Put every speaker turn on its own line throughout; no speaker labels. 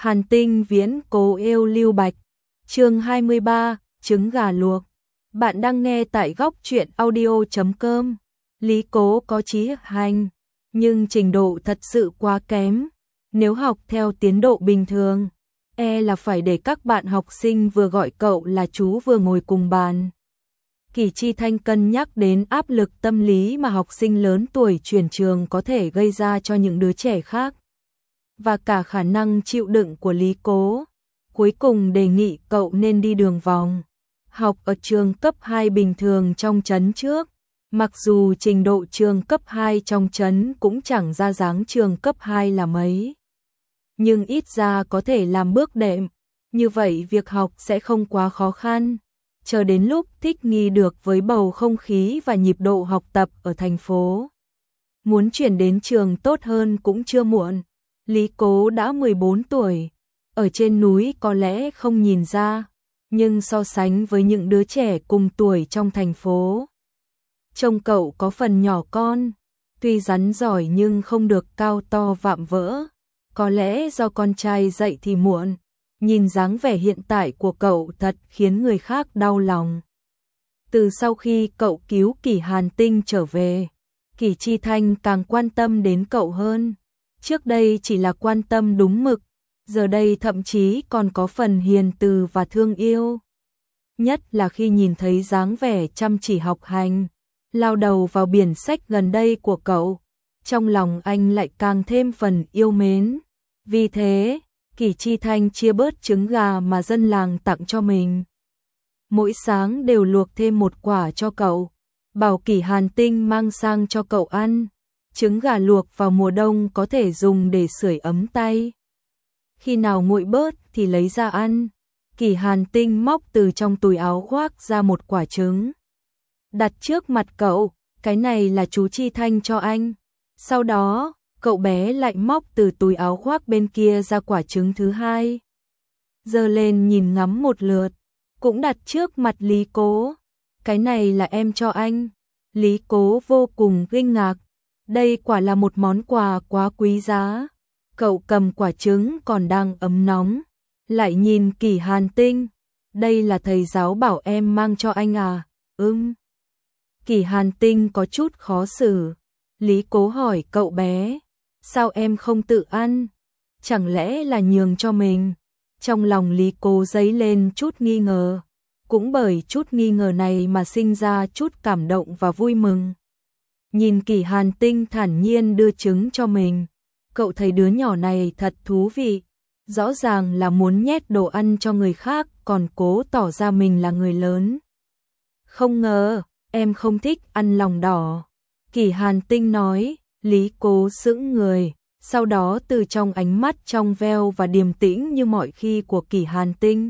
Hàn Tinh viễn cố yêu Lưu Bạch. Chương 23, trứng gà luộc. Bạn đang nghe tại góc truyện audio.com. Lý Cố có chí hành, nhưng trình độ thật sự quá kém. Nếu học theo tiến độ bình thường, là phải để các bạn học sinh vừa gọi cậu là chú vừa ngồi cùng bàn. Kỳ Chi Thanh cân nhắc đến áp lực tâm lý mà học sinh lớn tuổi chuyển trường có thể gây ra cho những đứa trẻ khác, và cả khả năng chịu đựng của Lý Cố. Cuối cùng đề nghị cậu nên đi đường vòng, học ở trường cấp 2 bình thường trong trấn trước. Mặc dù trình độ trường cấp 2 trong trấn cũng chẳng ra dáng trường cấp 2 là mấy, nhưng ít ra có thể làm bước đệm, như vậy việc học sẽ không quá khó khăn. Chờ đến lúc thích nghi được với bầu không khí và nhịp độ học tập ở thành phố, muốn chuyển đến trường tốt hơn cũng chưa muộn. Lý Cố đã 14 tuổi, ở trên núi có lẽ không nhìn ra, nhưng so sánh với những đứa trẻ cùng tuổi trong thành phố, trông cậu có phần nhỏ con, tuy rắn giỏi nhưng không được cao to vạm vỡ. Có lẽ do con trai dậy thì muộn, nhìn dáng vẻ hiện tại của cậu thật khiến người khác đau lòng. Từ sau khi cậu cứu Kỳ Hàn Tinh trở về, Kỳ Chi Thanh càng quan tâm đến cậu hơn. Trước đây chỉ là quan tâm đúng mực, giờ đây thậm chí còn có phần hiền từ và thương yêu. Nhất là khi nhìn thấy dáng vẻ chăm chỉ học hành, lao đầu vào biển sách gần đây của cậu, trong lòng anh lại càng thêm phần yêu mến. Vì thế, Kỳ Chi Thanh chia bớt trứng gà mà dân làng tặng cho mình. Mỗi sáng đều luộc thêm một quả cho cậu, bảo Kỳ Hàn Tinh mang sang cho cậu ăn. Trứng gà luộc vào mùa đông có thể dùng để sưởi ấm tay. Khi nào nguội bớt thì lấy ra ăn. Kỳ Hàn Tinh móc từ trong túi áo khoác ra một quả trứng, đặt trước mặt cậu, cái này là chú Chi Thanh cho anh. Sau đó, cậu bé lại móc từ túi áo khoác bên kia ra quả trứng thứ hai, giơ lên nhìn ngắm một lượt, cũng đặt trước mặt Lý Cố. Cái này là em cho anh. Lý Cố vô cùng kinh ngạc, đây quả là một món quà quá quý giá. Cậu cầm quả trứng còn đang ấm nóng, lại nhìn Kỳ Hàn Tinh, đây là thầy giáo bảo em mang cho anh à? Kỳ Hàn Tinh có chút khó xử. Lý Cố hỏi cậu bé, sao em không tự ăn? Chẳng lẽ là nhường cho mình? Trong lòng Lý Cố dấy lên chút nghi ngờ, cũng bởi chút nghi ngờ này mà sinh ra chút cảm động và vui mừng. Nhìn Kỳ Hàn Tinh thản nhiên đưa trứng cho mình, cậu thấy đứa nhỏ này thật thú vị, rõ ràng là muốn nhét đồ ăn cho người khác còn cố tỏ ra mình là người lớn. Không ngờ, em không thích ăn lòng đỏ, Kỳ Hàn Tinh nói. Lý Cố sững người, sau đó từ trong ánh mắt trong veo và điềm tĩnh như mọi khi của Kỳ Hàn Tinh,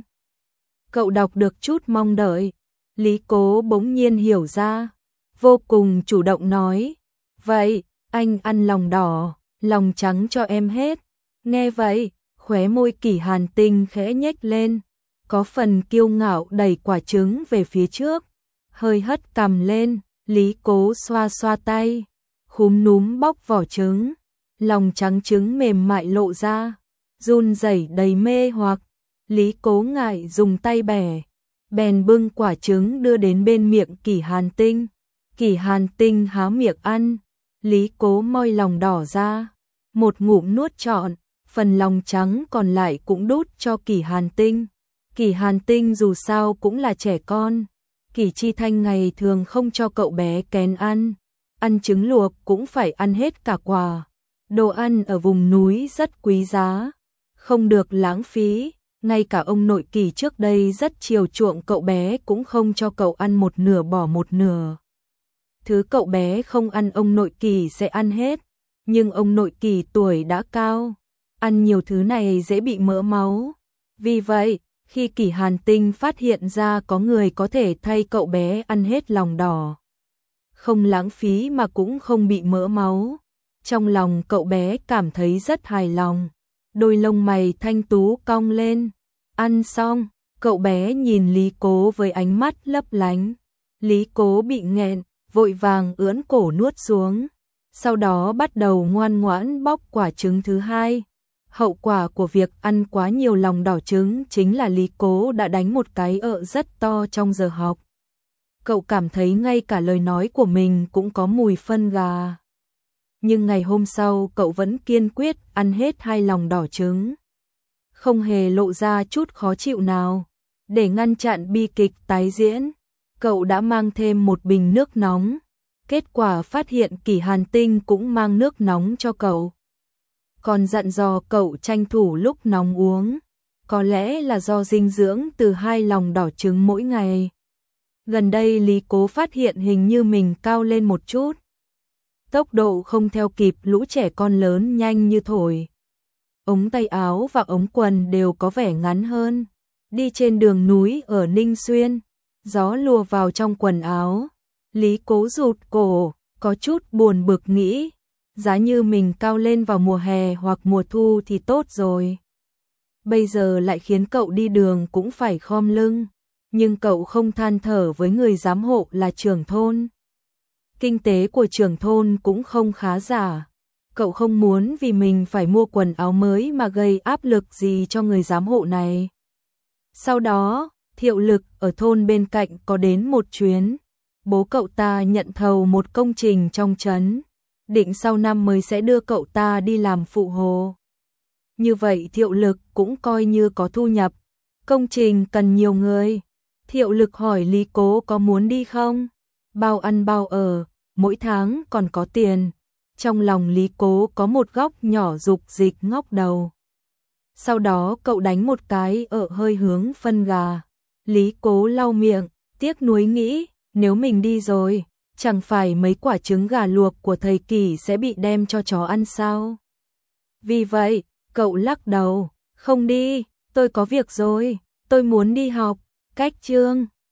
cậu đọc được chút mong đợi. Lý Cố bỗng nhiên hiểu ra, vô cùng chủ động nói, vậy, anh ăn lòng đỏ, lòng trắng cho em hết. Nghe vậy, khóe môi Kỳ Hàn Tinh khẽ nhếch lên, có phần kiêu ngạo đẩy quả trứng về phía trước, hơi hất cằm lên. Lý Cố xoa xoa tay, khúm núm bóc vỏ trứng, lòng trắng trứng mềm mại lộ ra, run rẩy đầy mê hoặc. Lý Cố ngại dùng tay bẻ, bèn bưng quả trứng đưa đến bên miệng Kỳ Hàn Tinh. Kỳ Hàn Tinh há miệng ăn, Lý Cố moi lòng đỏ ra, một ngụm nuốt trọn, phần lòng trắng còn lại cũng đút cho Kỳ Hàn Tinh. Kỳ Hàn Tinh dù sao cũng là trẻ con, Kỳ Chi Thanh ngày thường không cho cậu bé kén ăn trứng luộc cũng phải ăn hết cả quả. Đồ ăn ở vùng núi rất quý giá, không được lãng phí, ngay cả ông nội Kỳ trước đây rất chiều chuộng cậu bé cũng không cho cậu ăn một nửa bỏ một nửa. Thứ cậu bé không ăn ông nội Kỳ sẽ ăn hết, nhưng ông nội Kỳ tuổi đã cao, ăn nhiều thứ này dễ bị mỡ máu. Vì vậy, khi Kỳ Hàn Tinh phát hiện ra có người có thể thay cậu bé ăn hết lòng đỏ, không lãng phí mà cũng không bị mỡ máu, trong lòng cậu bé cảm thấy rất hài lòng, đôi lông mày thanh tú cong lên. Ăn xong, cậu bé nhìn Lý Cố với ánh mắt lấp lánh. Lý Cố bị nghẹn, vội vàng ưỡn cổ nuốt xuống, sau đó bắt đầu ngoan ngoãn bóc quả trứng thứ hai. Hậu quả của việc ăn quá nhiều lòng đỏ trứng chính là Lý Cố đã đánh một cái rất to trong giờ học. Cậu cảm thấy ngay cả lời nói của mình cũng có mùi phân gà. Nhưng ngày hôm sau cậu vẫn kiên quyết ăn hết 2 lòng đỏ trứng. Không hề lộ ra chút khó chịu nào. Để ngăn chặn bi kịch tái diễn, cậu đã mang thêm một bình nước nóng. Kết quả phát hiện Kỷ Hàn Tinh cũng mang nước nóng cho cậu. Còn dặn dò cậu tranh thủ lúc nóng uống. Có lẽ là do dinh dưỡng từ 2 lòng đỏ trứng mỗi ngày. Gần đây Lý Cố phát hiện hình như mình cao lên một chút. Tốc độ không theo kịp lũ trẻ con lớn nhanh như thổi. Ống tay áo và ống quần đều có vẻ ngắn hơn. Đi trên đường núi ở Ninh Xuyên, gió lùa vào trong quần áo. Lý Cố rụt cổ, có chút buồn bực nghĩ, giá như mình cao lên vào mùa hè hoặc mùa thu thì tốt rồi. Bây giờ lại khiến cậu đi đường cũng phải khom lưng, nhưng cậu không than thở với người giám hộ là trưởng thôn. Kinh tế của trưởng thôn cũng không khá giả. Cậu không muốn vì mình phải mua quần áo mới mà gây áp lực gì cho người giám hộ này. Sau đó, Thiệu Lực ở thôn bên cạnh có đến một chuyến. Bố cậu ta nhận thầu một công trình trong trấn, định sau năm mới sẽ đưa cậu ta đi làm phụ hồ. Như vậy Thiệu Lực cũng coi như có thu nhập. Công trình cần nhiều người. Thiệu Lực hỏi Lý Cố có muốn đi không? Bao ăn bao ở, mỗi tháng còn có tiền. Trong lòng Lý Cố có một góc nhỏ dục dịch ngóc đầu. Sau đó cậu đánh một cái hơi hướng phân gà. Lý Cố lau miệng, tiếc nuối nghĩ, nếu mình đi rồi, chẳng phải mấy quả trứng gà luộc của thầy Kỷ sẽ bị đem cho chó ăn sao? Vì vậy, cậu lắc đầu, không đi, tôi có việc rồi, tôi muốn đi học. Cách chương